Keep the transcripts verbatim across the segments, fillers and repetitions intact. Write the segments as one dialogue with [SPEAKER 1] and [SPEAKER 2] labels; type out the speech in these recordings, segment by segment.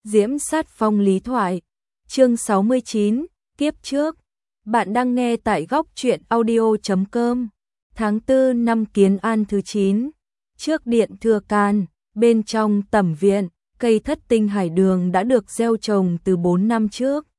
[SPEAKER 1] Diễm Sát Phong Lý Thoại, chương sáu mươi chín, kiếp trước. Bạn đang nghe tại góc truyện audio chấm com. Tháng tư năm Kiến An thứ chín, trước điện Thừa Can, bên trong tẩm viện, cây thất tinh hải đường đã được gieo trồng từ bốn năm trước.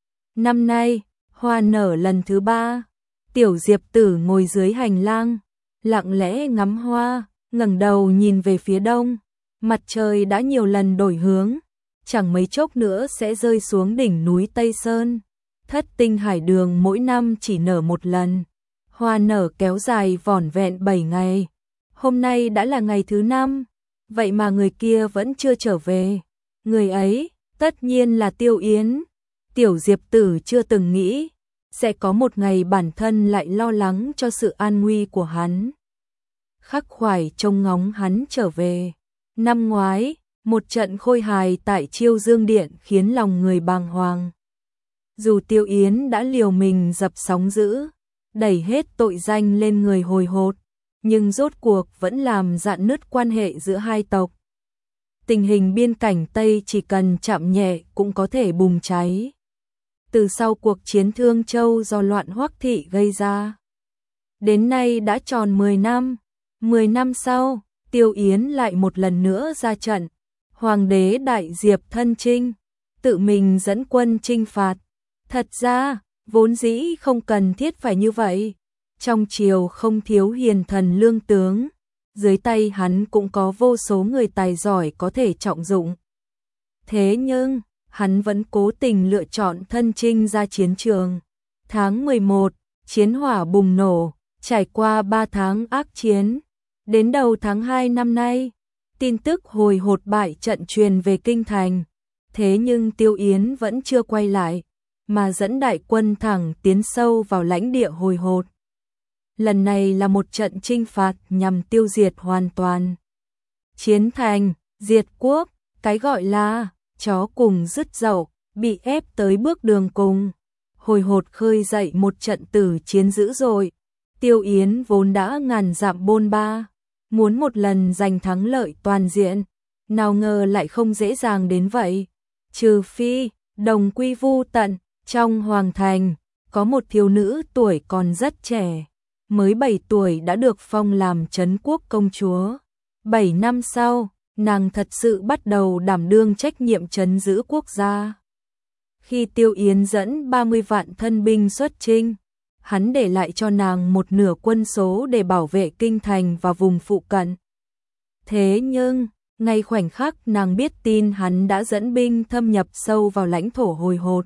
[SPEAKER 1] Năm nay, hoa nở lần thứ ba. Tiểu Diệp Tử ngồi dưới hành lang, lặng lẽ ngắm hoa, ngẩng đầu nhìn về phía đông. Mặt trời đã nhiều lần đổi hướng, chẳng mấy chốc nữa sẽ rơi xuống đỉnh núi Tây Sơn. Thất tinh hải đường mỗi năm chỉ nở một lần. Hoa nở kéo dài vỏn vẹn bảy ngày. Hôm nay đã là ngày thứ năm, vậy mà người kia vẫn chưa trở về. Người ấy, tất nhiên là Tiêu Yến. Tiểu Diệp Tử chưa từng nghĩ sẽ có một ngày bản thân lại lo lắng cho sự an nguy của hắn. Khắc khoải trông ngóng hắn trở về. Năm ngoái, một trận khôi hài tại Chiêu Dương Điện khiến lòng người bàng hoàng. Dù Tiêu Yến đã liều mình dập sóng dữ, đẩy hết tội danh lên người Hồi Hột, nhưng rốt cuộc vẫn làm rạn nứt quan hệ giữa hai tộc. Tình hình biên cảnh Tây chỉ cần chạm nhẹ cũng có thể bùng cháy. Từ sau cuộc chiến Thương Châu do loạn Hoắc Thị gây ra, đến nay đã tròn mười năm. mười năm sau, Tiêu Yến lại một lần nữa ra trận. Hoàng đế Đại Diệp thân chinh, tự mình dẫn quân chinh phạt. Thật ra, vốn dĩ không cần thiết phải như vậy. Trong triều không thiếu hiền thần lương tướng, dưới tay hắn cũng có vô số người tài giỏi có thể trọng dụng. Thế nhưng, hắn vẫn cố tình lựa chọn thân chinh ra chiến trường. Tháng mười một, chiến hỏa bùng nổ, trải qua ba tháng ác chiến. Đến đầu tháng hai năm nay, tin tức Hồi Hột bại trận truyền về kinh thành. Thế nhưng Tiêu Yến vẫn chưa quay lại, mà dẫn đại quân thẳng tiến sâu vào lãnh địa Hồi Hột. Lần này là một trận chinh phạt nhằm tiêu diệt hoàn toàn. Chiến thành, diệt quốc, cái gọi là chó cùng dứt dậu, bị ép tới bước đường cùng. Hồi Hột khơi dậy một trận tử chiến dữ dội. Tiêu Yến vốn đã ngàn dặm bôn ba, muốn một lần giành thắng lợi toàn diện, nào ngờ lại không dễ dàng đến vậy. Trừ phi, đồng quy vu tận, trong hoàng thành, có một thiếu nữ tuổi còn rất trẻ, mới bảy tuổi đã được phong làm trấn quốc công chúa. Bảy năm sau, nàng thật sự bắt đầu đảm đương trách nhiệm trấn giữ quốc gia. Khi Tiêu Yến dẫn ba mươi vạn thân binh xuất chinh, hắn để lại cho nàng một nửa quân số để bảo vệ kinh thành và vùng phụ cận. Thế nhưng, ngay khoảnh khắc nàng biết tin hắn đã dẫn binh thâm nhập sâu vào lãnh thổ Hồi Hột,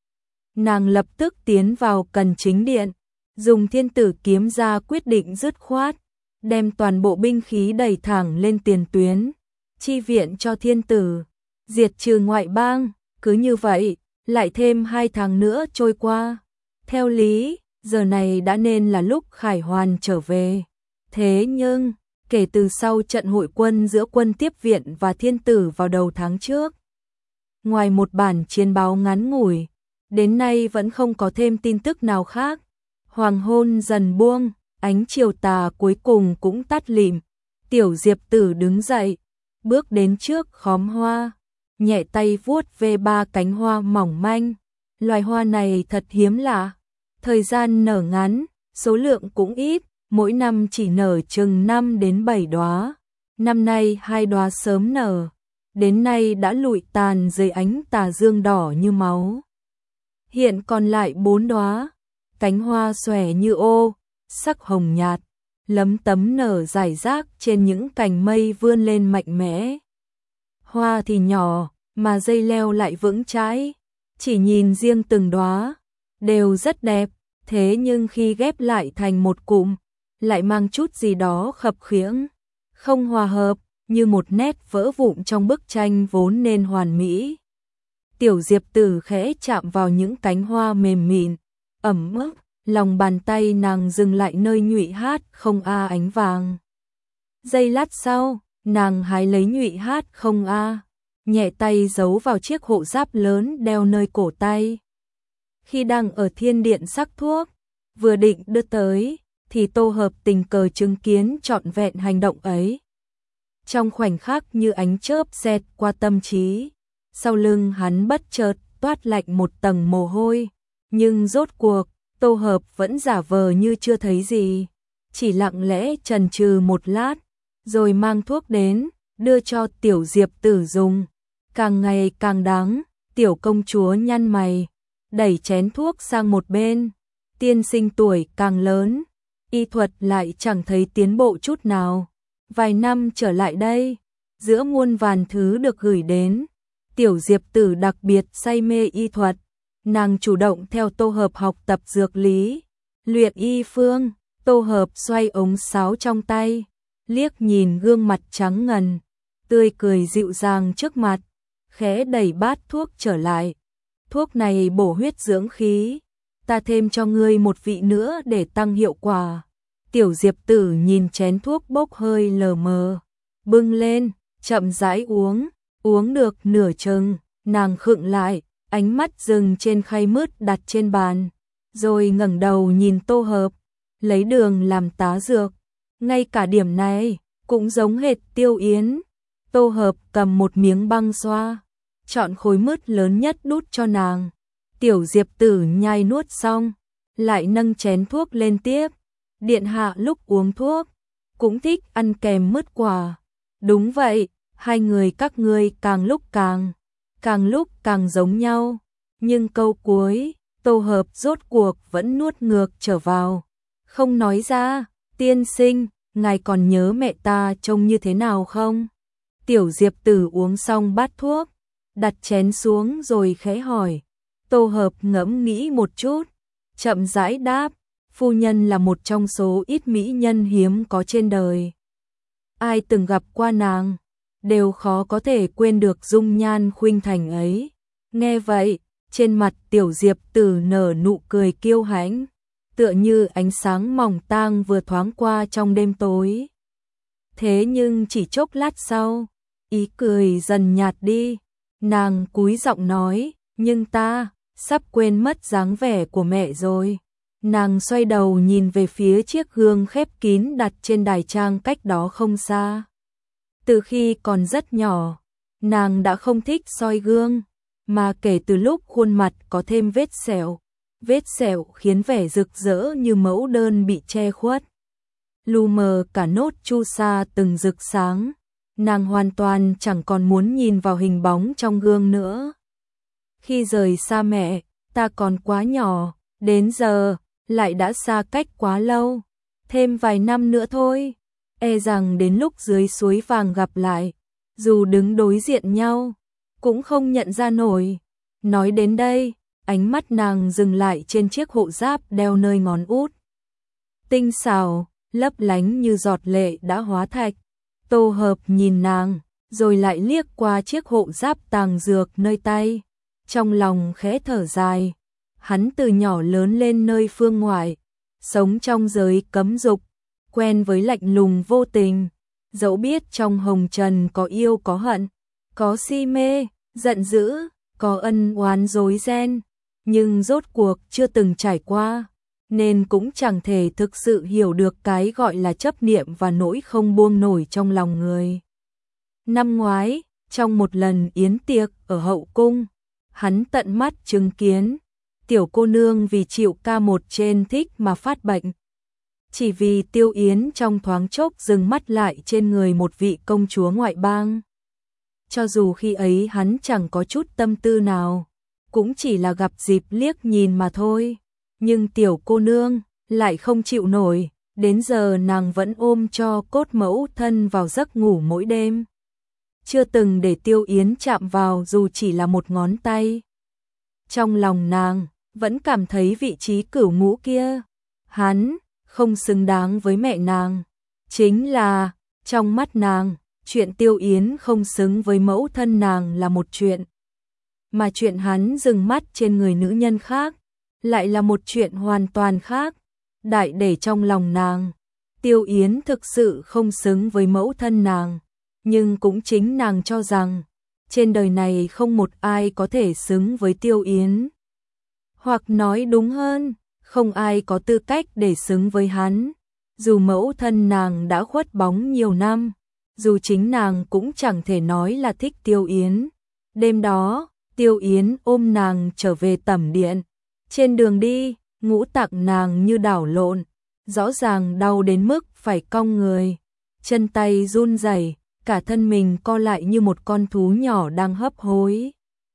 [SPEAKER 1] nàng lập tức tiến vào Cần Chính Điện, dùng thiên tử kiếm ra quyết định dứt khoát, đem toàn bộ binh khí đẩy thẳng lên tiền tuyến, chi viện cho thiên tử, diệt trừ ngoại bang. Cứ như vậy, lại thêm hai tháng nữa trôi qua. Theo lý, giờ này đã nên là lúc Khải Hoàn trở về. Thế nhưng, kể từ sau trận hội quân giữa quân tiếp viện và thiên tử vào đầu tháng trước, ngoài một bản chiến báo ngắn ngủi, đến nay vẫn không có thêm tin tức nào khác. Hoàng hôn dần buông, ánh chiều tà cuối cùng cũng tắt lịm. Tiểu Diệp Tử đứng dậy, bước đến trước khóm hoa, nhẹ tay vuốt về ba cánh hoa mỏng manh. Loài hoa này thật hiếm lạ. Thời gian nở ngắn, số lượng cũng ít, mỗi năm chỉ nở chừng năm đến bảy đóa. Năm nay hai đóa sớm nở, đến nay đã lụi tàn dưới ánh tà dương đỏ như máu. Hiện còn lại bốn đóa, cánh hoa xòe như ô, sắc hồng nhạt, lấm tấm nở rải rác trên những cành mây vươn lên mạnh mẽ. Hoa thì nhỏ, mà dây leo lại vững chãi, chỉ nhìn riêng từng đóa đều rất đẹp, thế nhưng khi ghép lại thành một cụm, lại mang chút gì đó khập khiễng, không hòa hợp, như một nét vỡ vụn trong bức tranh vốn nên hoàn mỹ. Tiểu Diệp Tử khẽ chạm vào những cánh hoa mềm mịn, ẩm ướt, lòng bàn tay nàng dừng lại nơi nhụy hát không a ánh vàng. Giây lát sau, nàng hái lấy nhụy hát không a, nhẹ tay giấu vào chiếc hộ giáp lớn đeo nơi cổ tay. Khi đang ở thiên điện sắc thuốc, vừa định đưa tới, thì Tô Hợp tình cờ chứng kiến trọn vẹn hành động ấy. Trong khoảnh khắc như ánh chớp xẹt qua tâm trí, sau lưng hắn bất chợt toát lạnh một tầng mồ hôi, nhưng rốt cuộc, Tô Hợp vẫn giả vờ như chưa thấy gì, chỉ lặng lẽ chần chừ một lát, rồi mang thuốc đến, đưa cho Tiểu Diệp Tử dùng. Càng ngày càng đáng, tiểu công chúa nhăn mày, đẩy chén thuốc sang một bên. Tiên sinh tuổi càng lớn, y thuật lại chẳng thấy tiến bộ chút nào. Vài năm trở lại đây, giữa muôn vàn thứ được gửi đến, Tiểu Diệp Tử đặc biệt say mê y thuật. Nàng chủ động theo Tô Hợp học tập dược lý, luyện y phương. Tô Hợp xoay ống sáo trong tay, liếc nhìn gương mặt trắng ngần, tươi cười dịu dàng trước mặt, khẽ đẩy bát thuốc trở lại. Thuốc này bổ huyết dưỡng khí, ta thêm cho ngươi một vị nữa để tăng hiệu quả. Tiểu Diệp Tử nhìn chén thuốc bốc hơi lờ mờ, bưng lên, chậm rãi uống, uống được nửa chừng, nàng khựng lại, ánh mắt dừng trên khay mứt đặt trên bàn, rồi ngẩng đầu nhìn Tô Hợp, lấy đường làm tá dược. Ngay cả điểm này cũng giống hệt Tiêu Yến. Tô Hợp cầm một miếng băng xoa, chọn khối mứt lớn nhất đút cho nàng. Tiểu Diệp Tử nhai nuốt xong, lại nâng chén thuốc lên tiếp. Điện hạ lúc uống thuốc cũng thích ăn kèm mứt quả. Đúng vậy, hai người các ngươi càng lúc càng, càng lúc càng giống nhau. Nhưng câu cuối, Tô Hợp rốt cuộc vẫn nuốt ngược trở vào, không nói ra. Tiên sinh, ngài còn nhớ mẹ ta trông như thế nào không? Tiểu Diệp Tử uống xong bát thuốc, đặt chén xuống rồi khẽ hỏi. Tô Hợp ngẫm nghĩ một chút, chậm rãi đáp, phu nhân là một trong số ít mỹ nhân hiếm có trên đời. Ai từng gặp qua nàng, đều khó có thể quên được dung nhan khuynh thành ấy. Nghe vậy, trên mặt Tiểu Diệp Tử nở nụ cười kiêu hãnh, tựa như ánh sáng mỏng tang vừa thoáng qua trong đêm tối. Thế nhưng chỉ chốc lát sau, ý cười dần nhạt đi, nàng cúi giọng nói, nhưng ta sắp quên mất dáng vẻ của mẹ rồi. Nàng xoay đầu nhìn về phía chiếc gương khép kín đặt trên đài trang cách đó không xa. Từ khi còn rất nhỏ, nàng đã không thích soi gương, mà kể từ lúc khuôn mặt có thêm vết sẹo, vết sẹo khiến vẻ rực rỡ như mẫu đơn bị che khuất. Lu mờ cả nốt chu sa từng rực sáng, nàng hoàn toàn chẳng còn muốn nhìn vào hình bóng trong gương nữa. Khi rời xa mẹ, ta còn quá nhỏ, đến giờ lại đã xa cách quá lâu, thêm vài năm nữa thôi, e rằng đến lúc dưới suối vàng gặp lại, dù đứng đối diện nhau, cũng không nhận ra nổi. Nói đến đây, ánh mắt nàng dừng lại trên chiếc hộ giáp đeo nơi ngón út. Tinh xảo, lấp lánh như giọt lệ đã hóa thạch. Tô Hợp nhìn nàng, rồi lại liếc qua chiếc hộ giáp tàng dược nơi tay. Trong lòng khẽ thở dài, hắn từ nhỏ lớn lên nơi phương ngoại, sống trong giới cấm dục, quen với lạnh lùng vô tình. Dẫu biết trong hồng trần có yêu có hận, có si mê, giận dữ, có ân oán rối ren, nhưng rốt cuộc chưa từng trải qua, nên cũng chẳng thể thực sự hiểu được cái gọi là chấp niệm và nỗi không buông nổi trong lòng người. Năm ngoái, trong một lần yến tiệc ở hậu cung, hắn tận mắt chứng kiến tiểu cô nương vì chịu ca một trên thích mà phát bệnh. Chỉ vì Tiêu Yến trong thoáng chốc dừng mắt lại trên người một vị công chúa ngoại bang. Cho dù khi ấy hắn chẳng có chút tâm tư nào, cũng chỉ là gặp dịp liếc nhìn mà thôi, nhưng tiểu cô nương lại không chịu nổi, đến giờ nàng vẫn ôm cho cốt mẫu thân vào giấc ngủ mỗi đêm. Chưa từng để Tiêu Yến chạm vào dù chỉ là một ngón tay. Trong lòng nàng vẫn cảm thấy vị trí cửu ngũ kia, hắn không xứng đáng với mẹ nàng. Chính là, trong mắt nàng, chuyện Tiêu Yến không xứng với mẫu thân nàng là một chuyện, mà chuyện hắn dừng mắt trên người nữ nhân khác lại là một chuyện hoàn toàn khác. Đại để trong lòng nàng, Tiêu Yến thực sự không xứng với mẫu thân nàng, nhưng cũng chính nàng cho rằng trên đời này không một ai có thể xứng với Tiêu Yến. Hoặc nói đúng hơn, không ai có tư cách để xứng với hắn. Dù mẫu thân nàng đã khuất bóng nhiều năm, dù chính nàng cũng chẳng thể nói là thích Tiêu Yến, Đêm đó, Tiêu Yến ôm nàng trở về tẩm điện. Trên đường đi, ngũ tạng nàng như đảo lộn, rõ ràng đau đến mức phải cong người. Chân tay run rẩy, cả thân mình co lại như một con thú nhỏ đang hấp hối.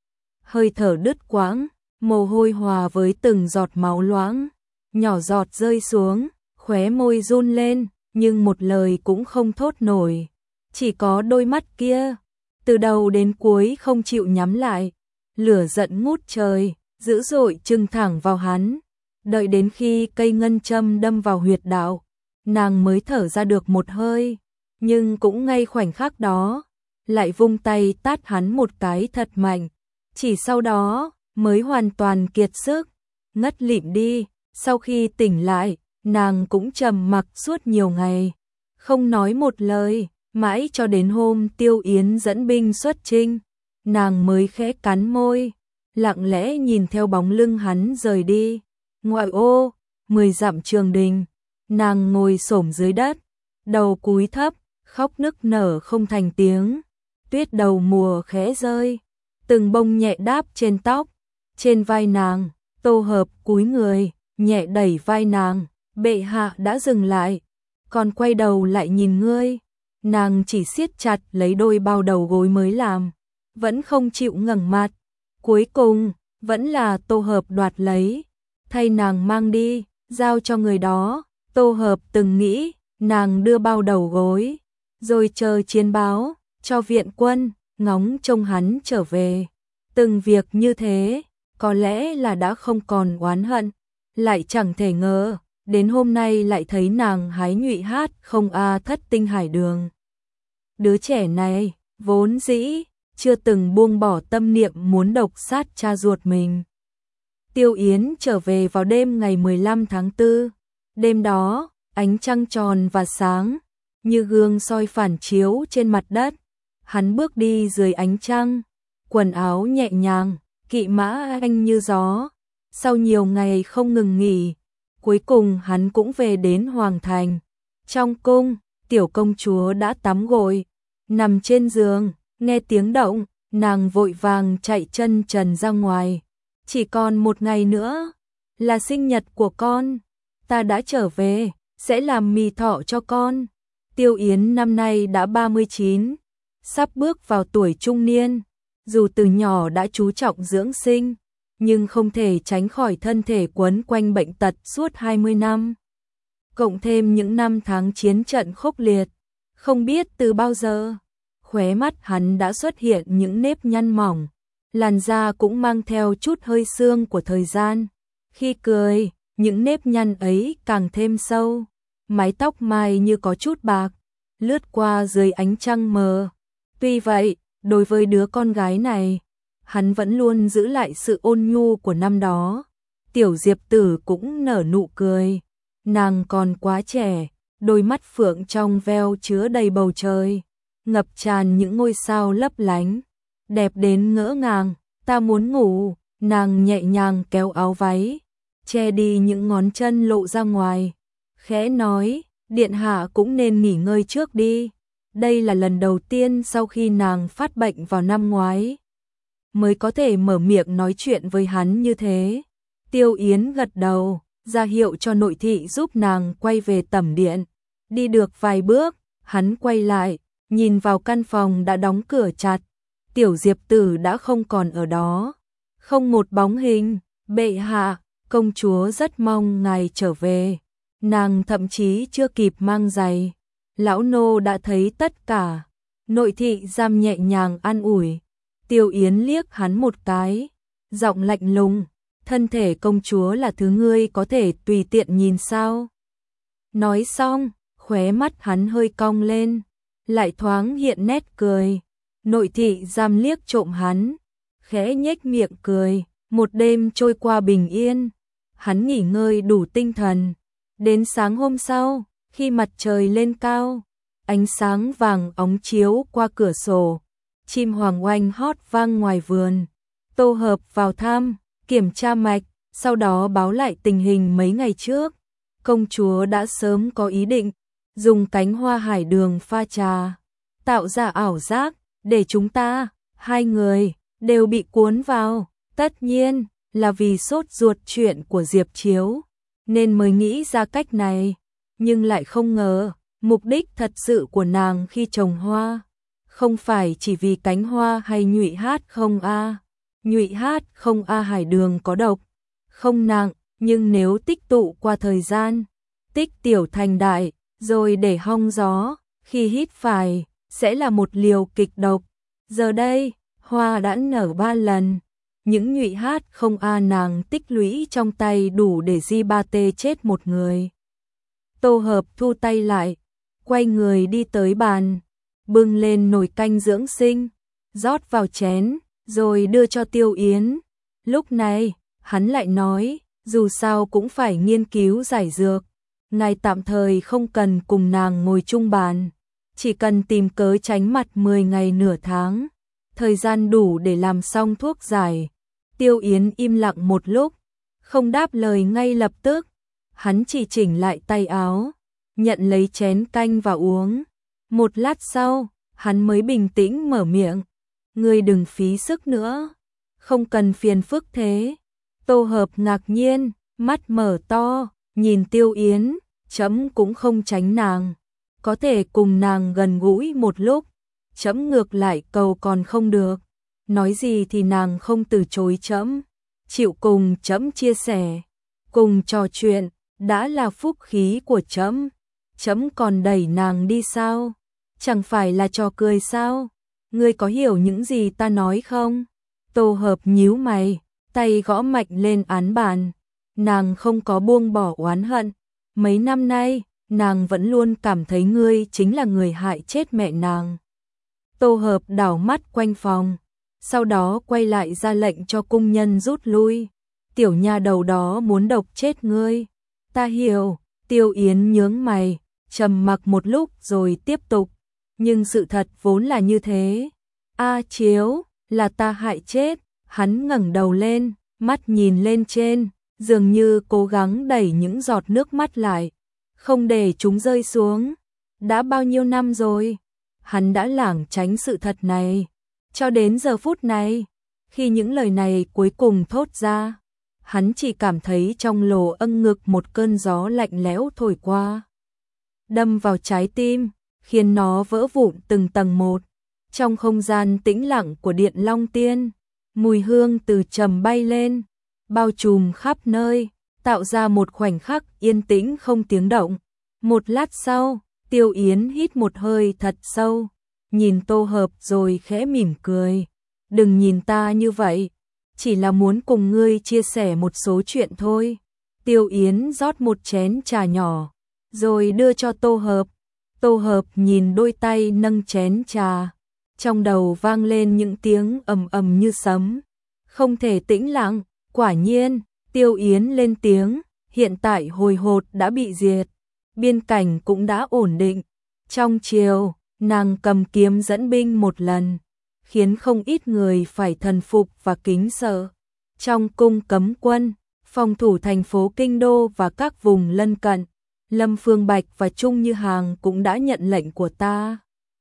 [SPEAKER 1] Hơi thở đứt quãng, mồ hôi hòa với từng giọt máu loãng, nhỏ giọt rơi xuống, khóe môi run lên, nhưng một lời cũng không thốt nổi. Chỉ có đôi mắt kia, từ đầu đến cuối không chịu nhắm lại, lửa giận ngút trời, dữ dội trừng thẳng vào hắn. Đợi đến khi cây ngân châm đâm vào huyệt đạo, nàng mới thở ra được một hơi, nhưng cũng ngay khoảnh khắc đó, lại vung tay tát hắn một cái thật mạnh. Chỉ sau đó, mới hoàn toàn kiệt sức, ngất lịm đi. Sau khi tỉnh lại, nàng cũng trầm mặc suốt nhiều ngày, không nói một lời, mãi cho đến hôm Tiêu Yến dẫn binh xuất chinh, nàng mới khẽ cắn môi, lặng lẽ nhìn theo bóng lưng hắn rời đi. Ngoại ô, mười dặm trường đình, nàng ngồi xổm dưới đất, đầu cúi thấp, khóc nức nở không thành tiếng. Tuyết đầu mùa khẽ rơi, từng bông nhẹ đáp trên tóc, trên vai nàng. Tô Hợp cúi người, nhẹ đẩy vai nàng, bệ hạ đã dừng lại, còn quay đầu lại nhìn ngươi. Nàng chỉ siết chặt lấy đôi bao đầu gối mới làm, vẫn không chịu ngẩng mặt. Cuối cùng, vẫn là Tô Hợp đoạt lấy, thay nàng mang đi, giao cho người đó. Tô Hợp từng nghĩ, nàng đưa bao đầu gối, rồi chờ chiến báo, cho viện quân, ngóng trông hắn trở về. Từng việc như thế, có lẽ là đã không còn oán hận, lại chẳng thể ngờ, đến hôm nay lại thấy nàng hái nhụy hát không a thất tinh hải đường. Đứa trẻ này, vốn dĩ, chưa từng buông bỏ tâm niệm muốn độc sát cha ruột mình. Tiêu Yến trở về vào đêm ngày mười lăm tháng tư. Đêm đó, ánh trăng tròn và sáng, như gương soi phản chiếu trên mặt đất. Hắn bước đi dưới ánh trăng, quần áo nhẹ nhàng, kỵ mã anh như gió. Sau nhiều ngày không ngừng nghỉ, cuối cùng hắn cũng về đến Hoàng Thành. Trong cung, tiểu công chúa đã tắm gội, nằm trên giường, nghe tiếng động, nàng vội vàng chạy chân trần ra ngoài. Chỉ còn một ngày nữa, là sinh nhật của con, ta đã trở về, sẽ làm mì thọ cho con. Tiêu Yến năm nay đã ba mươi chín, sắp bước vào tuổi trung niên, dù từ nhỏ đã chú trọng dưỡng sinh, nhưng không thể tránh khỏi thân thể quấn quanh bệnh tật suốt hai mươi năm. Cộng thêm những năm tháng chiến trận khốc liệt, không biết từ bao giờ, khóe mắt hắn đã xuất hiện những nếp nhăn mỏng, làn da cũng mang theo chút hơi sương của thời gian. Khi cười, những nếp nhăn ấy càng thêm sâu, mái tóc mai như có chút bạc, lướt qua dưới ánh trăng mờ. Tuy vậy, đối với đứa con gái này, hắn vẫn luôn giữ lại sự ôn nhu của năm đó. Tiểu Diệp Tử cũng nở nụ cười, nàng còn quá trẻ, đôi mắt phượng trong veo chứa đầy bầu trời, ngập tràn những ngôi sao lấp lánh, đẹp đến ngỡ ngàng. Ta muốn ngủ, nàng nhẹ nhàng kéo áo váy, che đi những ngón chân lộ ra ngoài, khẽ nói, điện hạ cũng nên nghỉ ngơi trước đi. Đây là lần đầu tiên sau khi nàng phát bệnh vào năm ngoái, mới có thể mở miệng nói chuyện với hắn như thế. Tiêu Yến gật đầu, ra hiệu cho nội thị giúp nàng quay về tẩm điện. Đi được vài bước, hắn quay lại, nhìn vào căn phòng đã đóng cửa chặt. Tiểu Diệp Tử đã không còn ở đó, không một bóng hình. Bệ hạ, công chúa rất mong ngài trở về. Nàng thậm chí chưa kịp mang giày, lão nô đã thấy tất cả. Nội thị giam nhẹ nhàng an ủi. Tiêu Yến liếc hắn một cái, giọng lạnh lùng, thân thể công chúa là thứ ngươi có thể tùy tiện nhìn sao? Nói xong, khóe mắt hắn hơi cong lên, lại thoáng hiện nét cười. Nội thị giam liếc trộm hắn, khẽ nhếch miệng cười. Một đêm trôi qua bình yên, hắn nghỉ ngơi đủ tinh thần. Đến sáng hôm sau, khi mặt trời lên cao, ánh sáng vàng óng chiếu qua cửa sổ, chim hoàng oanh hót vang ngoài vườn. Tô Hợp vào thăm, kiểm tra mạch, sau đó báo lại tình hình mấy ngày trước. Công chúa đã sớm có ý định dùng cánh hoa hải đường pha trà, tạo ra ảo giác để chúng ta hai người đều bị cuốn vào, tất nhiên là vì sốt ruột chuyện của Diệp Chiếu, nên mới nghĩ ra cách này, nhưng lại không ngờ, mục đích thật sự của nàng khi trồng hoa, không phải chỉ vì cánh hoa hay nhụy hát không a. Nhụy hát không a hải đường có độc, không nặng, nhưng nếu tích tụ qua thời gian, tích tiểu thành đại, rồi để hong gió, khi hít phải, sẽ là một liều kịch độc. Giờ đây, hoa đã nở ba lần, những nhụy hát không a nàng tích lũy trong tay đủ để di ba tê chết một người. Tô Hợp thu tay lại, quay người đi tới bàn, bưng lên nồi canh dưỡng sinh, rót vào chén, rồi đưa cho Tiêu Yến. Lúc này, hắn lại nói, dù sao cũng phải nghiên cứu giải dược, ngài tạm thời không cần cùng nàng ngồi chung bàn, chỉ cần tìm cớ tránh mặt mười ngày nửa tháng, thời gian đủ để làm xong thuốc giải. Tiêu Yến im lặng một lúc, không đáp lời ngay lập tức, hắn chỉ chỉnh lại tay áo, nhận lấy chén canh và uống. Một lát sau, hắn mới bình tĩnh mở miệng, ngươi đừng phí sức nữa, không cần phiền phức thế. Tô Hợp ngạc nhiên, mắt mở to, nhìn Tiêu Yến, chấm cũng không tránh nàng, có thể cùng nàng gần gũi một lúc, chấm ngược lại cầu còn không được, nói gì thì nàng không từ chối chấm, chịu cùng chấm chia sẻ, cùng trò chuyện, đã là phúc khí của chấm, chấm còn đẩy nàng đi sao, chẳng phải là trò cười sao, ngươi có hiểu những gì ta nói không? Tô Hợp nhíu mày, tay gõ mạnh lên án bàn, nàng không có buông bỏ oán hận, mấy năm nay, nàng vẫn luôn cảm thấy ngươi chính là người hại chết mẹ nàng. Tô Hợp đảo mắt quanh phòng, sau đó quay lại ra lệnh cho cung nhân rút lui, tiểu nha đầu đó muốn độc chết ngươi. Ta hiểu. Tiêu Yến nhướng mày, trầm mặc một lúc rồi tiếp tục, nhưng sự thật vốn là như thế. A Chiếu, là ta hại chết. Hắn ngẩng đầu lên, mắt nhìn lên trên, dường như cố gắng đẩy những giọt nước mắt lại, không để chúng rơi xuống. Đã bao nhiêu năm rồi, hắn đã lảng tránh sự thật này, cho đến giờ phút này, khi những lời này cuối cùng thốt ra, hắn chỉ cảm thấy trong lỗ âng ngực một cơn gió lạnh lẽo thổi qua, đâm vào trái tim, khiến nó vỡ vụn từng tầng một. Trong không gian tĩnh lặng của Điện Long Tiên, mùi hương từ trầm bay lên, bao trùm khắp nơi, tạo ra một khoảnh khắc yên tĩnh không tiếng động. Một lát sau, Tiêu Yến hít một hơi thật sâu, nhìn Tô Hợp rồi khẽ mỉm cười. Đừng nhìn ta như vậy, chỉ là muốn cùng ngươi chia sẻ một số chuyện thôi. Tiêu Yến rót một chén trà nhỏ, rồi đưa cho Tô Hợp. Tô Hợp nhìn đôi tay nâng chén trà, trong đầu vang lên những tiếng ầm ầm như sấm, không thể tĩnh lặng. Quả nhiên, Tiêu Yến lên tiếng, hiện tại Hồi Hột đã bị diệt, biên cảnh cũng đã ổn định. Trong triều, nàng cầm kiếm dẫn binh một lần, khiến không ít người phải thần phục và kính sợ. Trong cung cấm quân, phòng thủ thành phố Kinh Đô và các vùng lân cận, Lâm Phương Bạch và Trung Như Hàng cũng đã nhận lệnh của ta,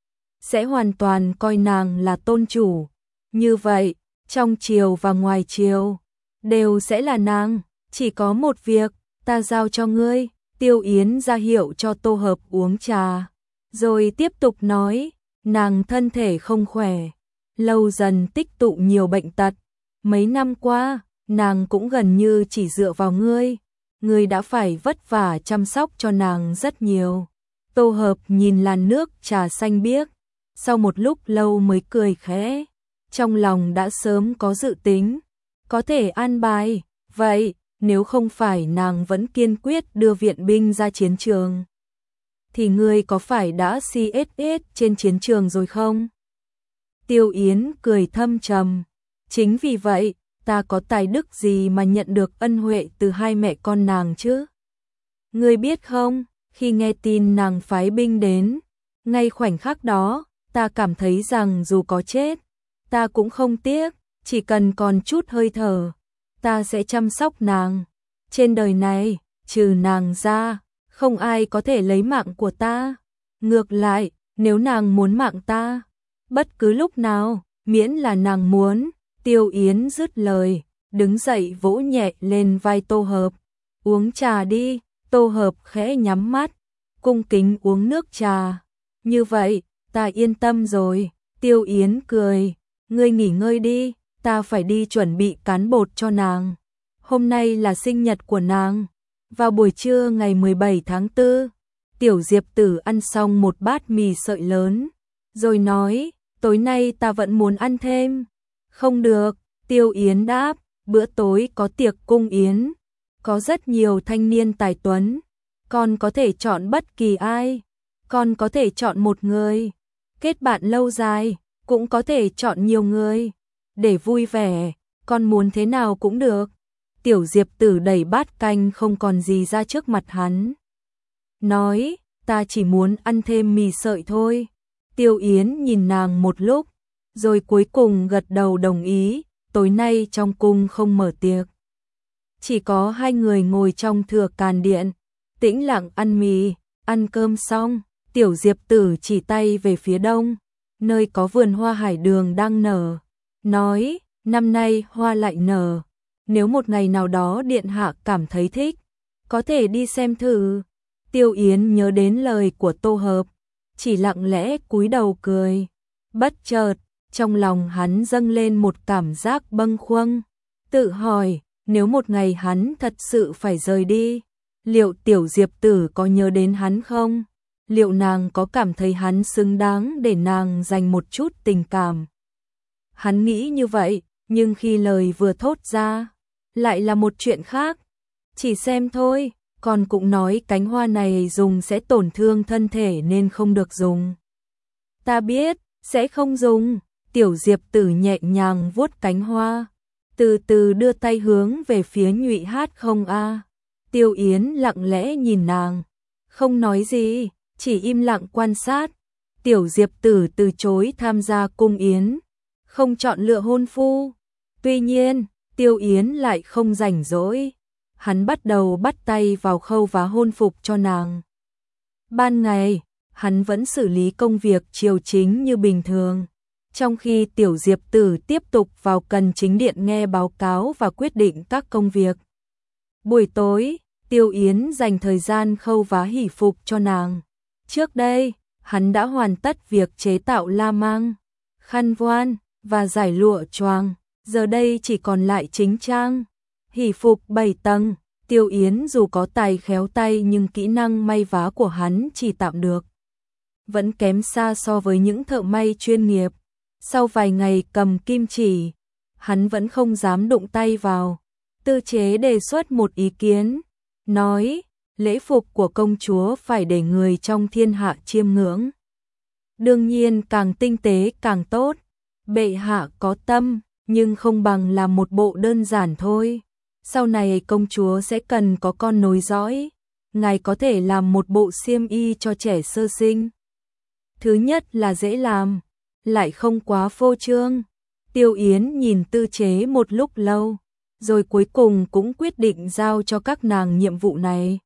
[SPEAKER 1] sẽ hoàn toàn coi nàng là tôn chủ. Như vậy, trong triều và ngoài triều, đều sẽ là nàng. Chỉ có một việc, ta giao cho ngươi. Tiêu Yến ra hiệu cho Tô Hợp uống trà, rồi tiếp tục nói, nàng thân thể không khỏe, lâu dần tích tụ nhiều bệnh tật. Mấy năm qua, nàng cũng gần như chỉ dựa vào ngươi, ngươi đã phải vất vả chăm sóc cho nàng rất nhiều. Tô Hợp nhìn làn nước trà xanh biếc, sau một lúc lâu mới cười khẽ, trong lòng đã sớm có dự tính, có thể an bài. Vậy, nếu không phải nàng vẫn kiên quyết đưa viện binh ra chiến trường, thì ngươi có phải đã xê ét ét trên chiến trường rồi không? Tiêu Yến cười thâm trầm, chính vì vậy, ta có tài đức gì mà nhận được ân huệ từ hai mẹ con nàng chứ? Ngươi biết không, khi nghe tin nàng phái binh đến, ngay khoảnh khắc đó, ta cảm thấy rằng dù có chết, ta cũng không tiếc, chỉ cần còn chút hơi thở, ta sẽ chăm sóc nàng. Trên đời này, trừ nàng ra, không ai có thể lấy mạng của ta. Ngược lại, nếu nàng muốn mạng ta, bất cứ lúc nào, miễn là nàng muốn, Tiêu Yến dứt lời, đứng dậy vỗ nhẹ lên vai Tô Hợp. Uống trà đi, Tô Hợp khẽ nhắm mắt, cung kính uống nước trà. Như vậy, ta yên tâm rồi. Tiêu Yến cười, ngươi nghỉ ngơi đi, ta phải đi chuẩn bị cán bột cho nàng. Hôm nay là sinh nhật của nàng. Vào buổi trưa ngày mười bảy tháng tư, Tiểu Diệp Tử ăn xong một bát mì sợi lớn, rồi nói, tối nay ta vẫn muốn ăn thêm. Không được, Tiêu Yến đáp, bữa tối có tiệc cung yến, có rất nhiều thanh niên tài tuấn, con có thể chọn bất kỳ ai, con có thể chọn một người, kết bạn lâu dài, cũng có thể chọn nhiều người, để vui vẻ, con muốn thế nào cũng được. Tiểu Diệp Tử đẩy bát canh không còn gì ra trước mặt hắn. Nói, ta chỉ muốn ăn thêm mì sợi thôi. Tiêu Yến nhìn nàng một lúc, rồi cuối cùng gật đầu đồng ý, tối nay trong cung không mở tiệc. Chỉ có hai người ngồi trong thừa càn điện, tĩnh lặng ăn mì, ăn cơm xong, Tiểu Diệp Tử chỉ tay về phía đông, nơi có vườn hoa hải đường đang nở. Nói, năm nay hoa lại nở, nếu một ngày nào đó điện hạ cảm thấy thích, có thể đi xem thử. Tiêu Yến nhớ đến lời của Tô Hợp, chỉ lặng lẽ cúi đầu cười. Bất chợt, trong lòng hắn dâng lên một cảm giác bâng khuâng, tự hỏi, nếu một ngày hắn thật sự phải rời đi, liệu Tiểu Diệp Tử có nhớ đến hắn không? Liệu nàng có cảm thấy hắn xứng đáng để nàng dành một chút tình cảm? Hắn nghĩ như vậy, nhưng khi lời vừa thốt ra, lại là một chuyện khác. Chỉ xem thôi, còn cũng nói cánh hoa này dùng sẽ tổn thương thân thể nên không được dùng. Ta biết, sẽ không dùng. Tiểu Diệp Tử nhẹ nhàng vuốt cánh hoa, từ từ đưa tay hướng về phía Nhụy Hát không a. Tiêu Yến lặng lẽ nhìn nàng, không nói gì, chỉ im lặng quan sát. Tiểu Diệp Tử từ chối tham gia cung yến, không chọn lựa hôn phu. Tuy nhiên, Tiêu Yến lại không rảnh rỗi, hắn bắt đầu bắt tay vào khâu vá hôn phục cho nàng. Ban ngày, hắn vẫn xử lý công việc triều chính như bình thường, trong khi Tiểu Diệp Tử tiếp tục vào cần chính điện nghe báo cáo và quyết định các công việc. Buổi tối, Tiêu Yến dành thời gian khâu vá hỷ phục cho nàng. Trước đây, hắn đã hoàn tất việc chế tạo la mang, khăn voan và giải lụa choàng, giờ đây chỉ còn lại chính trang. Hỷ phục bảy tầng, Tiêu Yến dù có tài khéo tay nhưng kỹ năng may vá của hắn chỉ tạm được, vẫn kém xa so với những thợ may chuyên nghiệp. Sau vài ngày cầm kim chỉ, hắn vẫn không dám đụng tay vào. Tư chế đề xuất một ý kiến, nói, lễ phục của công chúa phải để người trong thiên hạ chiêm ngưỡng. Đương nhiên càng tinh tế càng tốt. Bệ hạ có tâm, nhưng không bằng làm một bộ đơn giản thôi. Sau này công chúa sẽ cần có con nối dõi, ngài có thể làm một bộ xiêm y cho trẻ sơ sinh. Thứ nhất là dễ làm, lại không quá phô trương. Tiêu Yến nhìn tư chế một lúc lâu, rồi cuối cùng cũng quyết định giao cho các nàng nhiệm vụ này.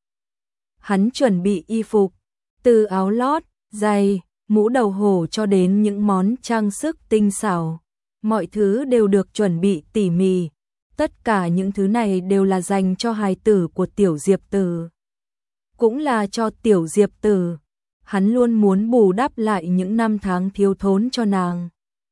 [SPEAKER 1] Hắn chuẩn bị y phục, từ áo lót, giày, mũ đầu hổ cho đến những món trang sức tinh xảo. Mọi thứ đều được chuẩn bị tỉ mỉ. Tất cả những thứ này đều là dành cho hài tử của Tiểu Diệp Tử. Cũng là cho Tiểu Diệp Tử. Hắn luôn muốn bù đắp lại những năm tháng thiếu thốn cho nàng.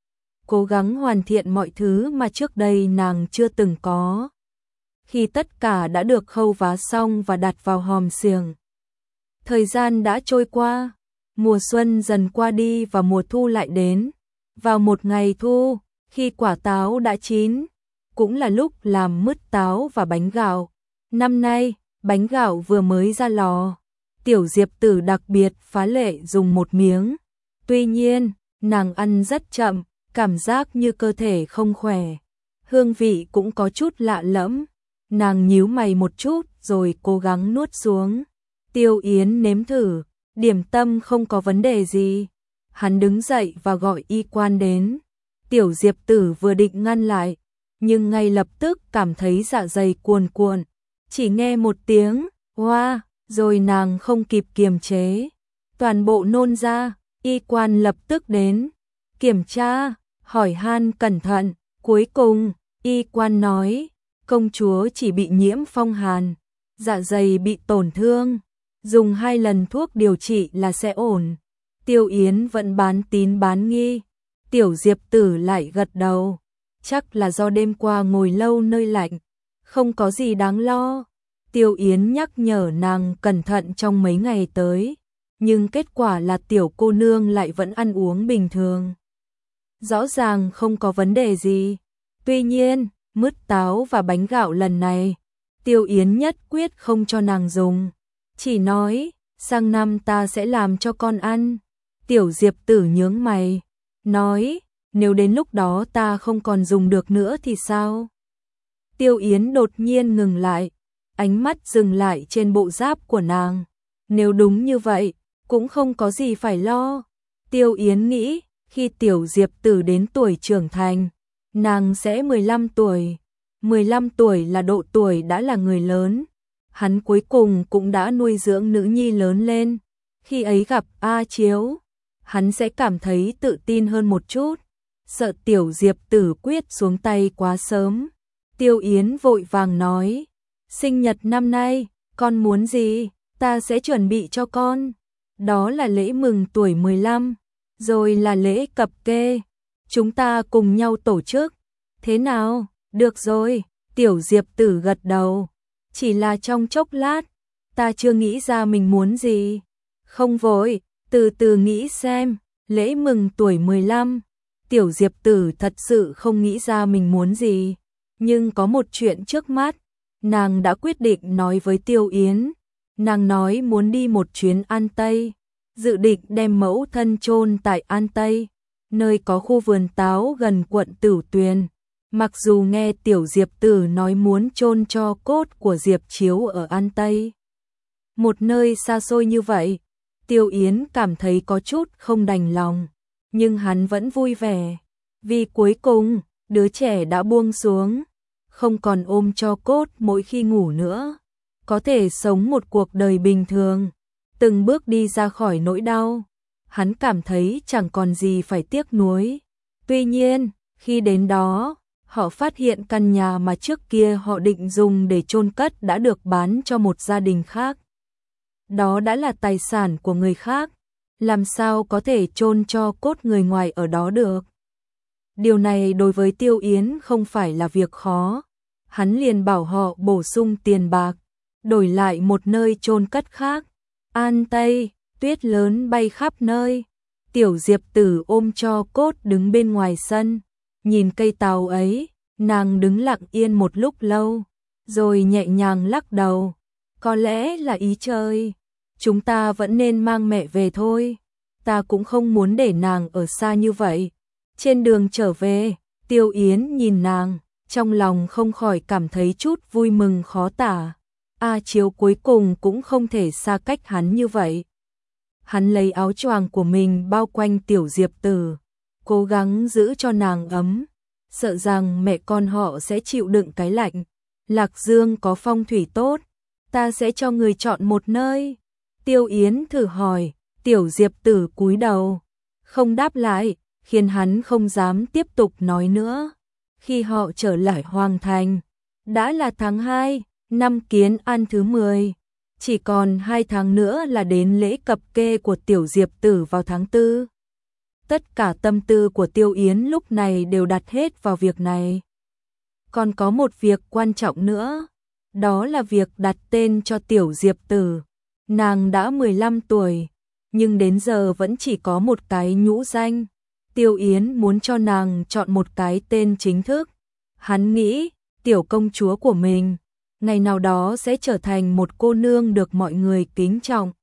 [SPEAKER 1] Cố gắng hoàn thiện mọi thứ mà trước đây nàng chưa từng có. Khi tất cả đã được khâu vá xong và đặt vào hòm xiềng, thời gian đã trôi qua, mùa xuân dần qua đi và mùa thu lại đến. Vào một ngày thu, khi quả táo đã chín, cũng là lúc làm mứt táo và bánh gạo. Năm nay, bánh gạo vừa mới ra lò, Tiểu Diệp Tử đặc biệt phá lệ dùng một miếng. Tuy nhiên, nàng ăn rất chậm, cảm giác như cơ thể không khỏe. Hương vị cũng có chút lạ lẫm. Nàng nhíu mày một chút rồi cố gắng nuốt xuống. Tiêu Yến nếm thử, điểm tâm không có vấn đề gì. Hắn đứng dậy và gọi y quan đến. Tiểu Diệp Tử vừa định ngăn lại, nhưng ngay lập tức cảm thấy dạ dày cuồn cuộn. Chỉ nghe một tiếng, hoa, rồi nàng không kịp kiềm chế. Toàn bộ nôn ra, y quan lập tức đến. Kiểm tra, hỏi han cẩn thận, Cuối cùng, y quan nói, công chúa chỉ bị nhiễm phong hàn, dạ dày bị tổn thương, dùng hai lần thuốc điều trị là sẽ ổn. Tiêu Yến vẫn bán tín bán nghi, Tiểu Diệp Tử lại gật đầu, chắc là do đêm qua ngồi lâu nơi lạnh, không có gì đáng lo. Tiêu Yến nhắc nhở nàng cẩn thận trong mấy ngày tới, nhưng kết quả là tiểu cô nương lại vẫn ăn uống bình thường. Rõ ràng không có vấn đề gì. Tuy nhiên, mứt táo và bánh gạo lần này, Tiêu Yến nhất quyết không cho nàng dùng, chỉ nói, sang năm ta sẽ làm cho con ăn. Tiểu Diệp Tử nhướng mày, nói, nếu đến lúc đó ta không còn dùng được nữa thì sao? Tiêu Yến đột nhiên ngừng lại, ánh mắt dừng lại trên bộ giáp của nàng. Nếu đúng như vậy, cũng không có gì phải lo. Tiêu Yến nghĩ, khi Tiểu Diệp Tử đến tuổi trưởng thành, nàng sẽ mười lăm tuổi. mười lăm tuổi là độ tuổi đã là người lớn. Hắn cuối cùng cũng đã nuôi dưỡng nữ nhi lớn lên. Khi ấy gặp A Chiếu, hắn sẽ cảm thấy tự tin hơn một chút. Sợ Tiểu Diệp Tử quyết xuống tay quá sớm. Tiêu Yến vội vàng nói, sinh nhật năm nay, con muốn gì, ta sẽ chuẩn bị cho con. Đó là lễ mừng tuổi mười lăm, rồi là lễ cập kê. Chúng ta cùng nhau tổ chức. Thế nào? Được rồi, Tiểu Diệp Tử gật đầu. Chỉ là trong chốc lát, ta chưa nghĩ ra mình muốn gì. Không vội, từ từ nghĩ xem, lễ mừng tuổi mười lăm. Tiểu Diệp Tử thật sự không nghĩ ra mình muốn gì. Nhưng có một chuyện trước mắt, nàng đã quyết định nói với Tiêu Yến. Nàng nói muốn đi một chuyến An Tây, dự định đem mẫu thân chôn tại An Tây, nơi có khu vườn táo gần quận Tửu Tuyền. Mặc dù nghe Tiểu Diệp Tử nói muốn chôn cho cốt của Diệp Chiếu ở An Tây, một nơi xa xôi như vậy, Tiêu Yến cảm thấy có chút không đành lòng, nhưng hắn vẫn vui vẻ, vì cuối cùng, đứa trẻ đã buông xuống, không còn ôm cho cốt mỗi khi ngủ nữa, có thể sống một cuộc đời bình thường, từng bước đi ra khỏi nỗi đau. Hắn cảm thấy chẳng còn gì phải tiếc nuối. Tuy nhiên, khi đến đó, họ phát hiện căn nhà mà trước kia họ định dùng để chôn cất đã được bán cho một gia đình khác. Đó đã là tài sản của người khác, làm sao có thể chôn cho cốt người ngoài ở đó được. Điều này đối với Tiêu Yến không phải là việc khó. Hắn liền bảo họ bổ sung tiền bạc, đổi lại một nơi chôn cất khác. An Tây, tuyết lớn bay khắp nơi. Tiểu Diệp Tử ôm cho cốt đứng bên ngoài sân, nhìn cây tàu ấy, nàng đứng lặng yên một lúc lâu, rồi nhẹ nhàng lắc đầu. Có lẽ là ý trời, chúng ta vẫn nên mang mẹ về thôi. Ta cũng không muốn để nàng ở xa như vậy. Trên đường trở về, Tiêu Yến nhìn nàng, trong lòng không khỏi cảm thấy chút vui mừng khó tả. A Chiếu cuối cùng cũng không thể xa cách hắn như vậy. Hắn lấy áo choàng của mình bao quanh Tiểu Diệp Tử, cố gắng giữ cho nàng ấm, sợ rằng mẹ con họ sẽ chịu đựng cái lạnh. Lạc Dương có phong thủy tốt, ta sẽ cho người chọn một nơi. Tiêu Yến thử hỏi, Tiểu Diệp Tử cúi đầu, không đáp lại, khiến hắn không dám tiếp tục nói nữa. Khi họ trở lại Hoàng Thành, đã là tháng hai, năm Kiến An thứ mười. Chỉ còn hai tháng nữa là đến lễ cập kê của Tiểu Diệp Tử vào tháng tư. Tất cả tâm tư của Tiêu Yến lúc này đều đặt hết vào việc này. Còn có một việc quan trọng nữa, đó là việc đặt tên cho Tiểu Diệp Tử. Nàng đã mười lăm tuổi, nhưng đến giờ vẫn chỉ có một cái nhũ danh. Tiêu Yến muốn cho nàng chọn một cái tên chính thức. Hắn nghĩ, tiểu công chúa của mình, ngày nào đó sẽ trở thành một cô nương được mọi người kính trọng.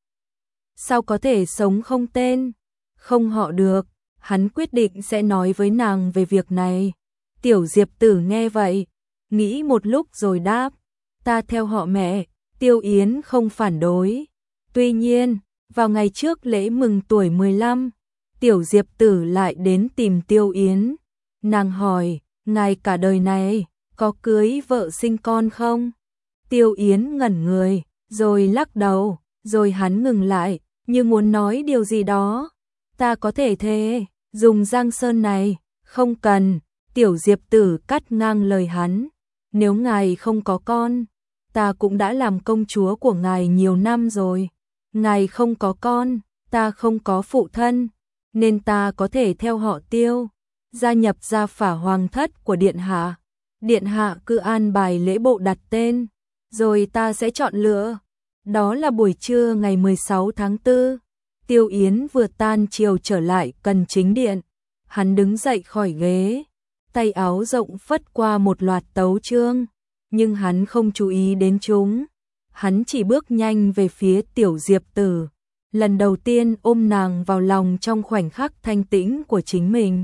[SPEAKER 1] Sao có thể sống không tên, không họ được, hắn quyết định sẽ nói với nàng về việc này. Tiểu Diệp Tử nghe vậy, nghĩ một lúc rồi đáp, ta theo họ mẹ. Tiêu Yến không phản đối. Tuy nhiên, vào ngày trước lễ mừng tuổi mười lăm, Tiểu Diệp Tử lại đến tìm Tiêu Yến. Nàng hỏi, ngài cả đời này, có cưới vợ sinh con không? Tiêu Yến ngẩn người, rồi lắc đầu, rồi hắn ngừng lại, như muốn nói điều gì đó. Ta có thể thề, dùng Giang Sơn này, không cần. Tiểu Diệp Tử cắt ngang lời hắn, nếu ngài không có con, ta cũng đã làm công chúa của ngài nhiều năm rồi. Ngài không có con, ta không có phụ thân, nên ta có thể theo họ Tiêu, gia nhập gia phả hoàng thất của Điện Hạ. Điện Hạ cứ an bài lễ bộ đặt tên, rồi ta sẽ chọn lựa. Đó là buổi trưa ngày mười sáu tháng tư, Tiêu Yến vừa tan chiều trở lại Cần Chính Điện. Hắn đứng dậy khỏi ghế, tay áo rộng phất qua một loạt tấu chương, nhưng hắn không chú ý đến chúng. Hắn chỉ bước nhanh về phía Tiểu Diệp Tử, lần đầu tiên ôm nàng vào lòng trong khoảnh khắc thanh tĩnh của chính mình.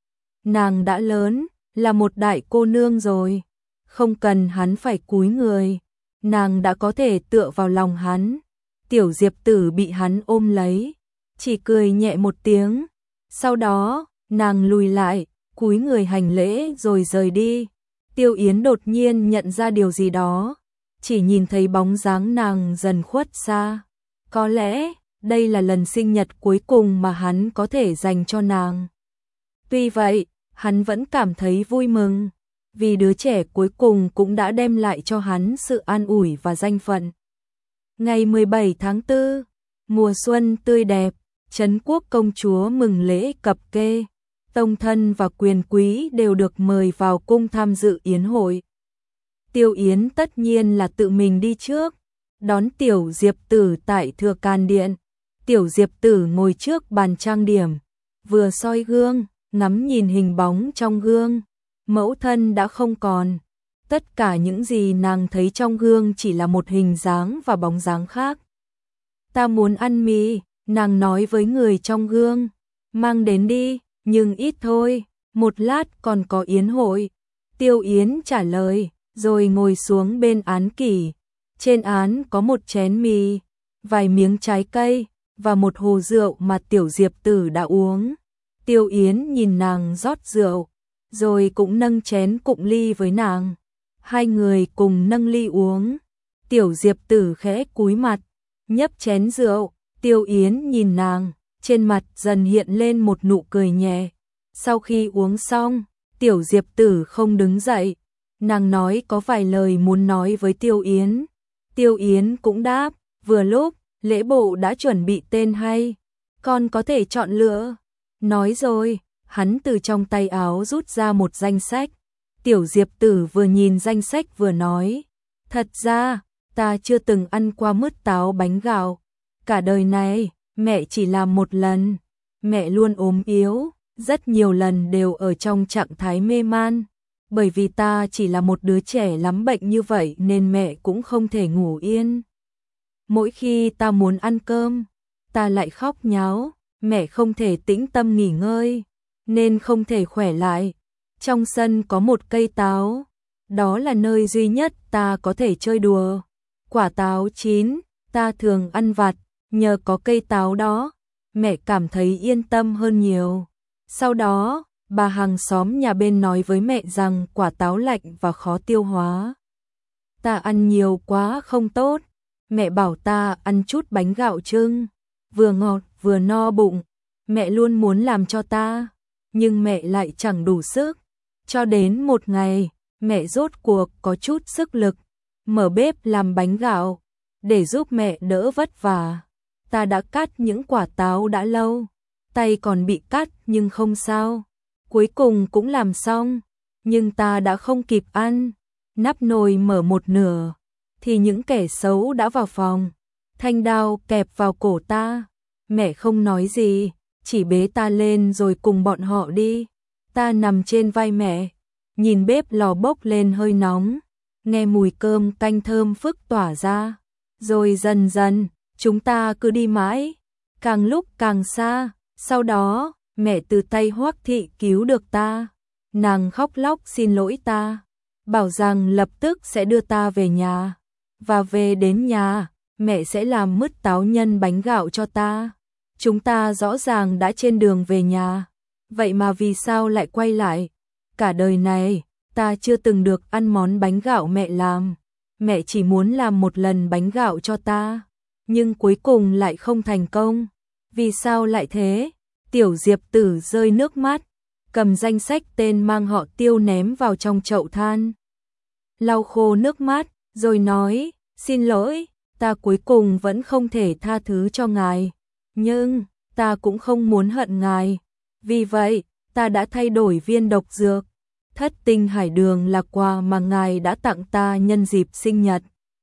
[SPEAKER 1] Nàng đã lớn, là một đại cô nương rồi, không cần hắn phải cúi người, nàng đã có thể tựa vào lòng hắn. Tiểu Diệp Tử bị hắn ôm lấy, chỉ cười nhẹ một tiếng, sau đó, nàng lùi lại, cúi người hành lễ rồi rời đi. Tiêu Yến đột nhiên nhận ra điều gì đó, chỉ nhìn thấy bóng dáng nàng dần khuất xa. Có lẽ, đây là lần sinh nhật cuối cùng mà hắn có thể dành cho nàng. Tuy vậy, hắn vẫn cảm thấy vui mừng, vì đứa trẻ cuối cùng cũng đã đem lại cho hắn sự an ủi và danh phận. Ngày mười bảy tháng tư, mùa xuân tươi đẹp, Trấn Quốc công chúa mừng lễ cập kê, tông thân và quyền quý đều được mời vào cung tham dự yến hội. Tiêu Yến tất nhiên là tự mình đi trước, đón Tiểu Diệp Tử tại Thừa Can Điện. Tiểu Diệp Tử ngồi trước bàn trang điểm, vừa soi gương, ngắm nhìn hình bóng trong gương. Mẫu thân đã không còn, tất cả những gì nàng thấy trong gương chỉ là một hình dáng và bóng dáng khác. Ta muốn ăn mì, nàng nói với người trong gương, mang đến đi, nhưng ít thôi, một lát còn có yến hội. Tiêu Yến trả lời, rồi ngồi xuống bên án kỷ. Trên án có một chén mì, vài miếng trái cây, và một hồ rượu mà Tiểu Diệp Tử đã uống. Tiêu Yến nhìn nàng rót rượu, rồi cũng nâng chén cụng ly với nàng. Hai người cùng nâng ly uống. Tiểu Diệp Tử khẽ cúi mặt, nhấp chén rượu. Tiêu Yến nhìn nàng, trên mặt dần hiện lên một nụ cười nhẹ. Sau khi uống xong, Tiểu Diệp Tử không đứng dậy. Nàng nói có vài lời muốn nói với Tiêu Yến. Tiêu Yến cũng đáp, vừa lúc, lễ bộ đã chuẩn bị tên hay, con có thể chọn lựa. Nói rồi, hắn từ trong tay áo rút ra một danh sách. Tiểu Diệp Tử vừa nhìn danh sách vừa nói, thật ra, ta chưa từng ăn qua mứt táo bánh gạo. Cả đời này, mẹ chỉ làm một lần. Mẹ luôn ốm yếu, rất nhiều lần đều ở trong trạng thái mê man. Bởi vì ta chỉ là một đứa trẻ lắm bệnh như vậy nên mẹ cũng không thể ngủ yên. Mỗi khi ta muốn ăn cơm, ta lại khóc nháo, mẹ không thể tĩnh tâm nghỉ ngơi, nên không thể khỏe lại. Trong sân có một cây táo, đó là nơi duy nhất ta có thể chơi đùa. Quả táo chín, ta thường ăn vặt, nhờ có cây táo đó, mẹ cảm thấy yên tâm hơn nhiều. Sau đó, bà hàng xóm nhà bên nói với mẹ rằng quả táo lạnh và khó tiêu hóa. Ta ăn nhiều quá không tốt, mẹ bảo ta ăn chút bánh gạo trưng, vừa ngọt vừa no bụng. Mẹ luôn muốn làm cho ta, nhưng mẹ lại chẳng đủ sức. Cho đến một ngày, mẹ rốt cuộc có chút sức lực, mở bếp làm bánh gạo, để giúp mẹ đỡ vất vả. Ta đã cắt những quả táo đã lâu, tay còn bị cắt nhưng không sao. Cuối cùng cũng làm xong, nhưng ta đã không kịp ăn. Nắp nồi mở một nửa, thì những kẻ xấu đã vào phòng, thanh đao kẹp vào cổ ta. Mẹ không nói gì, chỉ bế ta lên rồi cùng bọn họ đi. Ta nằm trên vai mẹ, nhìn bếp lò bốc lên hơi nóng, nghe mùi cơm canh thơm phức tỏa ra. Rồi dần dần, chúng ta cứ đi mãi, càng lúc càng xa. Sau đó, mẹ từ tay Hoắc thị cứu được ta. Nàng khóc lóc xin lỗi ta, bảo rằng lập tức sẽ đưa ta về nhà. Và về đến nhà, mẹ sẽ làm mứt táo nhân bánh gạo cho ta. Chúng ta rõ ràng đã trên đường về nhà, vậy mà vì sao lại quay lại? Cả đời này, ta chưa từng được ăn món bánh gạo mẹ làm. Mẹ chỉ muốn làm một lần bánh gạo cho ta, nhưng cuối cùng lại không thành công. Vì sao lại thế? Tiểu Diệp Tử rơi nước mắt. cầm danh sách tên mang họ Tiêu ném vào trong chậu than. Lau khô nước mắt, rồi nói, xin lỗi, ta cuối cùng vẫn không thể tha thứ cho ngài, nhưng ta cũng không muốn hận ngài. Vì vậy, ta đã thay đổi viên độc dược. Thất tinh hải đường là quà mà ngài đã tặng ta nhân dịp sinh nhật.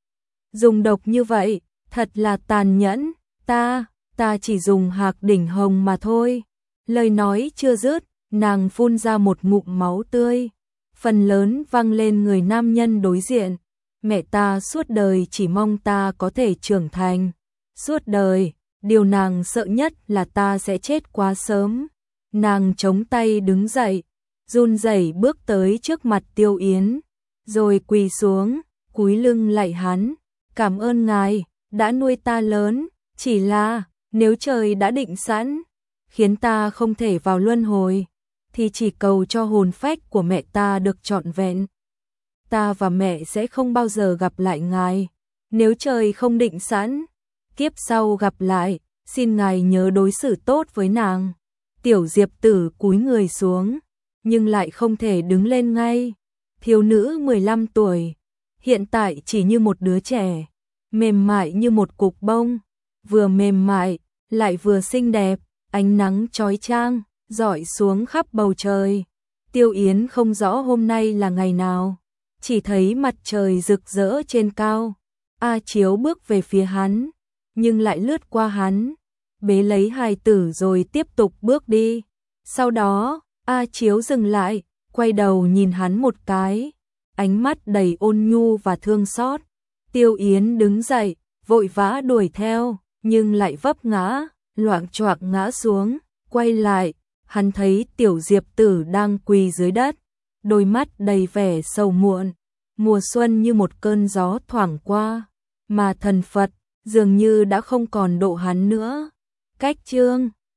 [SPEAKER 1] Dùng độc như vậy, thật là tàn nhẫn, ta, ta chỉ dùng hạc đỉnh hồng mà thôi. Lời nói chưa dứt, nàng phun ra một ngụm máu tươi, phần lớn văng lên người nam nhân đối diện. Mẹ ta suốt đời chỉ mong ta có thể trưởng thành. Suốt đời, điều nàng sợ nhất là ta sẽ chết quá sớm. Nàng chống tay đứng dậy, run rẩy bước tới trước mặt Tiêu Yến, rồi quỳ xuống, cúi lưng lạy hắn. Cảm ơn ngài, đã nuôi ta lớn, chỉ là, nếu trời đã định sẵn, khiến ta không thể vào luân hồi, thì chỉ cầu cho hồn phách của mẹ ta được trọn vẹn. Ta và mẹ sẽ không bao giờ gặp lại ngài. Nếu trời không định sẵn, kiếp sau gặp lại, xin ngài nhớ đối xử tốt với nàng. Tiểu Diệp Tử cúi người xuống, nhưng lại không thể đứng lên ngay. Thiếu nữ mười lăm tuổi, hiện tại chỉ như một đứa trẻ, mềm mại như một cục bông, vừa mềm mại, lại vừa xinh đẹp, ánh nắng chói chang, rọi xuống khắp bầu trời. Tiêu Yến không rõ hôm nay là ngày nào, chỉ thấy mặt trời rực rỡ trên cao. A Chiếu bước về phía hắn, nhưng lại lướt qua hắn, bế lấy hài tử rồi tiếp tục bước đi. Sau đó, A Chiếu dừng lại, quay đầu nhìn hắn một cái, ánh mắt đầy ôn nhu và thương xót. Tiêu Yến đứng dậy, vội vã đuổi theo, nhưng lại vấp ngã, loạng choạng ngã xuống, quay lại, hắn thấy Tiểu Diệp Tử đang quỳ dưới đất, đôi mắt đầy vẻ sầu muộn. Mùa xuân như một cơn gió thoảng qua, mà thần Phật dường như đã không còn độ hắn nữa. Cách chương